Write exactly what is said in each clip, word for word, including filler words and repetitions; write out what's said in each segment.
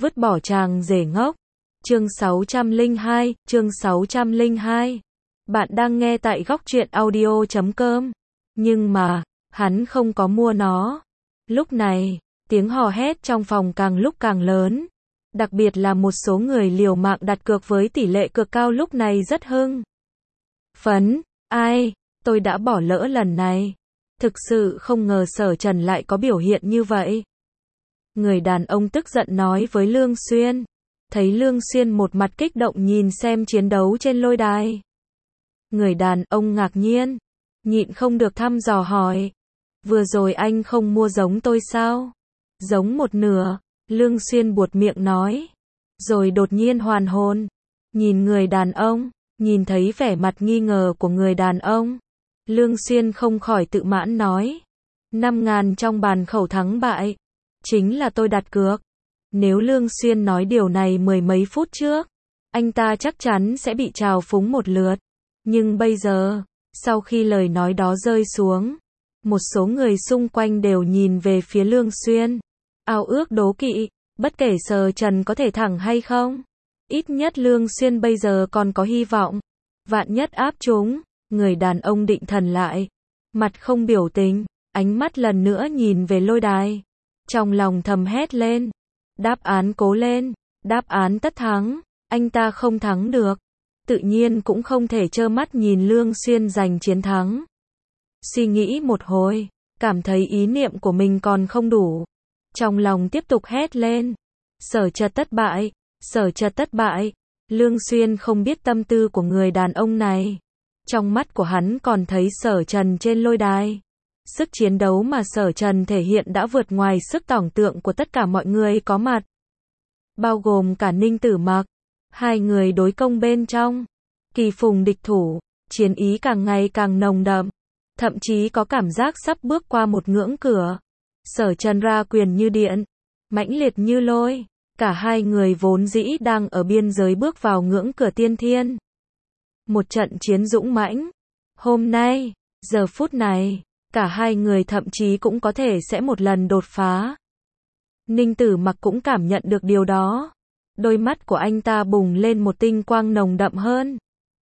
vứt bỏ chàng rể ngốc. Chương sáu trăm lẻ hai, chương sáu trăm lẻ hai. Bạn đang nghe tại góc truyện audio chấm com. Nhưng mà, hắn không có mua nó. Lúc này, tiếng hò hét trong phòng càng lúc càng lớn. Đặc biệt là một số người liều mạng đặt cược với tỷ lệ cược cao lúc này rất hưng phấn. Ai, tôi đã bỏ lỡ lần này. Thực sự không ngờ Sở Trần lại có biểu hiện như vậy. Người đàn ông tức giận nói với Lương Xuyên. Thấy Lương Xuyên một mặt kích động nhìn xem chiến đấu trên lôi đài. Người đàn ông ngạc nhiên, nhịn không được thăm dò hỏi. Vừa rồi anh không mua giống tôi sao? Giống một nửa, Lương Xuyên buột miệng nói. Rồi đột nhiên hoàn hồn, nhìn người đàn ông, nhìn thấy vẻ mặt nghi ngờ của người đàn ông. Lương Xuyên không khỏi tự mãn nói. Năm ngàn trong bàn khẩu thắng bại. Chính là tôi đặt cược. Nếu Lương Xuyên nói điều này mười mấy phút trước, anh ta chắc chắn sẽ bị trào phúng một lượt. Nhưng bây giờ, sau khi lời nói đó rơi xuống, một số người xung quanh đều nhìn về phía Lương Xuyên. Ao ước đố kỵ, bất kể Sở Trần có thể thẳng hay không. Ít nhất Lương Xuyên bây giờ còn có hy vọng. Vạn nhất áp chúng, người đàn ông định thần lại. Mặt không biểu tình, ánh mắt lần nữa nhìn về lôi đài. Trong lòng thầm hét lên. Đáp án cố lên, đáp án tất thắng, anh ta không thắng được. Tự nhiên cũng không thể trơ mắt nhìn Lương Xuyên giành chiến thắng. Suy nghĩ một hồi, cảm thấy ý niệm của mình còn không đủ. Trong lòng tiếp tục hét lên. Sở Trần thất bại, Sở Trần thất bại. Lương Xuyên không biết tâm tư của người đàn ông này. Trong mắt của hắn còn thấy Sở Trần trên lôi đài. Sức chiến đấu mà Sở Trần thể hiện đã vượt ngoài sức tưởng tượng của tất cả mọi người có mặt. Bao gồm cả Ninh Tử Mặc. Hai người đối công bên trong. Kỳ phùng địch thủ, chiến ý càng ngày càng nồng đậm. Thậm chí có cảm giác sắp bước qua một ngưỡng cửa. Sở Trần ra quyền như điện, mãnh liệt như lôi. Cả hai người vốn dĩ đang ở biên giới bước vào ngưỡng cửa tiên thiên. Một trận chiến dũng mãnh. Hôm nay, giờ phút này, cả hai người thậm chí cũng có thể sẽ một lần đột phá. Ninh Tử Mặc cũng cảm nhận được điều đó. Đôi mắt của anh ta bùng lên một tinh quang nồng đậm hơn.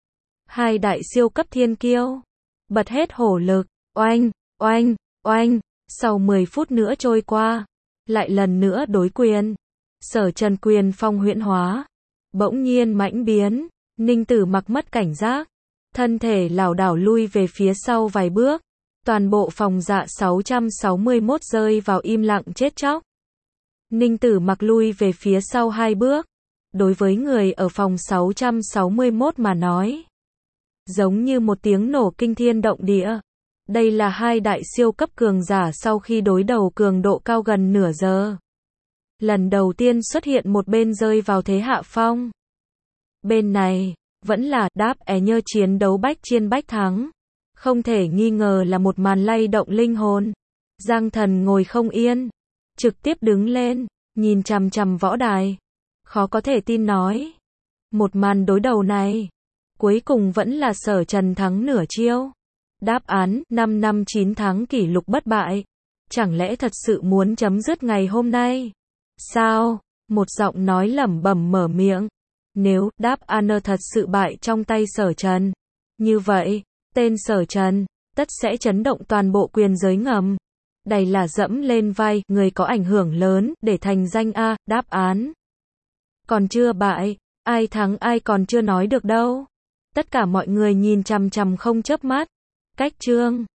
Hai đại siêu cấp thiên kiêu. Bật hết hổ lực. Oanh, oanh, oanh. Sau mười phút nữa trôi qua. Lại lần nữa đối quyền. Sở Trần quyền phong huyễn hóa. Bỗng nhiên mãnh biến. Ninh Tử Mặc mất cảnh giác. Thân thể lảo đảo lui về phía sau vài bước. Toàn bộ phòng dạ sáu trăm sáu mươi mốt rơi vào im lặng chết chóc. Ninh Tử Mặc lui về phía sau hai bước. Đối với người ở phòng sáu trăm sáu mươi mốt mà nói, giống như một tiếng nổ kinh thiên động địa. Đây là hai đại siêu cấp cường giả sau khi đối đầu cường độ cao gần nửa giờ. Lần đầu tiên xuất hiện một bên rơi vào thế hạ phong. Bên này, vẫn là đáp é nhơ chiến đấu bách chiến bách thắng. Không thể nghi ngờ là một màn lay động linh hồn. Giang Thần ngồi không yên, trực tiếp đứng lên, nhìn chằm chằm võ đài. Khó có thể tin nói. Một màn đối đầu này, cuối cùng vẫn là Sở Trần thắng nửa chiêu. Đáp án, năm năm chín tháng kỷ lục bất bại. Chẳng lẽ thật sự muốn chấm dứt ngày hôm nay? Sao? Một giọng nói lẩm bẩm mở miệng. Nếu đáp án thật sự bại trong tay Sở Trần, như vậy, tên Sở Trần, tất sẽ chấn động toàn bộ quyền giới ngầm. Đây là dẫm lên vai người có ảnh hưởng lớn để thành danh A, đáp án. Còn chưa bại, ai thắng ai còn chưa nói được đâu. Tất cả mọi người nhìn chằm chằm không chớp mắt. Cách chương